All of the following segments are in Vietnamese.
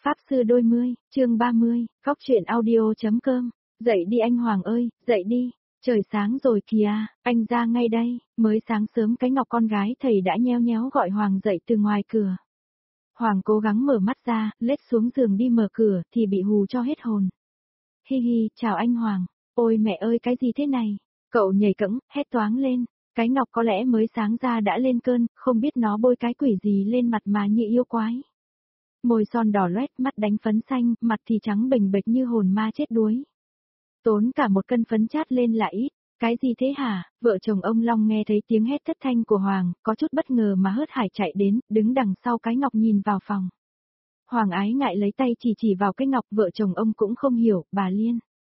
Pháp sư đôi mươi, chương 30, góc truyện audio.com. Dậy đi anh Hoàng ơi, dậy đi. Trời sáng rồi kìa, anh ra ngay đây. Mới sáng sớm cái Ngọc con gái thầy đã nheo nhéo gọi Hoàng dậy từ ngoài cửa. Hoàng cố gắng mở mắt ra, lết xuống giường đi mở cửa thì bị hù cho hết hồn. Hi hi, chào anh Hoàng. Ôi mẹ ơi cái gì thế này? Cậu nhảy cẫng, hét toáng lên. Cái Ngọc có lẽ mới sáng ra đã lên cơn, không biết nó bôi cái quỷ gì lên mặt mà như yêu quái. Môi son đỏ loét, mắt đánh phấn xanh, mặt thì trắng bềnh bệch như hồn ma chết đuối. Tốn cả một cân phấn chát lên là ít. Cái gì thế hả? Vợ chồng ông Long nghe thấy tiếng hét thất thanh của Hoàng, có chút bất ngờ mà hớt hải chạy đến, đứng đằng sau cái Ngọc nhìn vào phòng. Hoàng ái ngại lấy tay chỉ vào cái Ngọc, vợ chồng ông cũng không hiểu, bà Liên.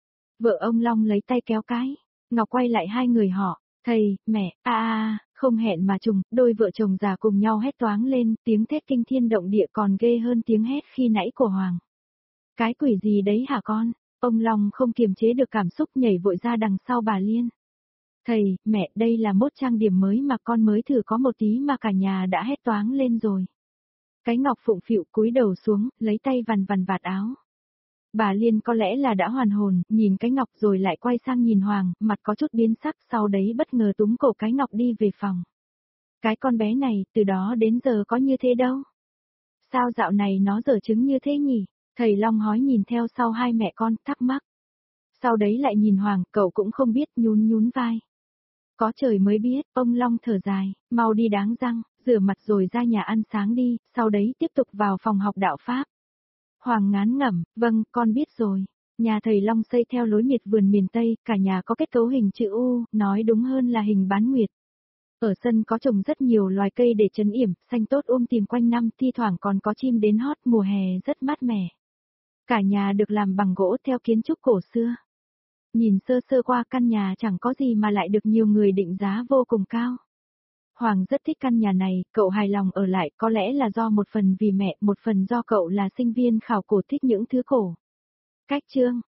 Vợ ông Long lấy tay kéo cái. Ngọc quay lại hai người họ, thầy, mẹ, không hẹn mà trùng, đôi vợ chồng già cùng nhau hét toáng lên, tiếng thét kinh thiên động địa còn ghê hơn tiếng hét khi nãy của Hoàng. Cái quỷ gì đấy hả con? Ông Long không kiềm chế được cảm xúc nhảy vội ra đằng sau bà Liên. Thầy, mẹ, đây là mốt trang điểm mới mà con mới thử có một tí mà cả nhà đã hét toáng lên rồi. Cái Ngọc phụng phịu cúi đầu xuống, lấy tay vằn vạt áo. Bà Liên có lẽ là đã hoàn hồn, nhìn cái Ngọc rồi lại quay sang nhìn Hoàng, mặt có chút biến sắc, sau đấy bất ngờ túm cổ cái Ngọc đi về phòng. Cái con bé này, từ đó đến giờ có như thế đâu. Sao dạo này nó dở chứng như thế nhỉ? Thầy Long hói nhìn theo sau hai mẹ con, thắc mắc. Sau đấy lại nhìn Hoàng, cậu cũng không biết, nhún vai. Có trời mới biết, ông Long thở dài, mau đi đáng răng, rửa mặt rồi ra nhà ăn sáng đi, sau đấy tiếp tục vào phòng học đạo Pháp. Hoàng ngán ngẩm, vâng, con biết rồi. Nhà thầy Long xây theo lối miệt vườn miền Tây, cả nhà có kết cấu hình chữ U, nói đúng hơn là hình bán nguyệt. Ở sân có trồng rất nhiều loài cây để trấn yểm, xanh tốt tìm quanh năm, thi thoảng còn có chim đến hót, mùa hè rất mát mẻ. Cả nhà được làm bằng gỗ theo kiến trúc cổ xưa. Nhìn sơ sơ qua căn nhà chẳng có gì mà lại được nhiều người định giá vô cùng cao. Hoàng rất thích căn nhà này, cậu hài lòng ở lại, có lẽ là do một phần vì mẹ, một phần do cậu là sinh viên khảo cổ thích những thứ cổ. Cách chương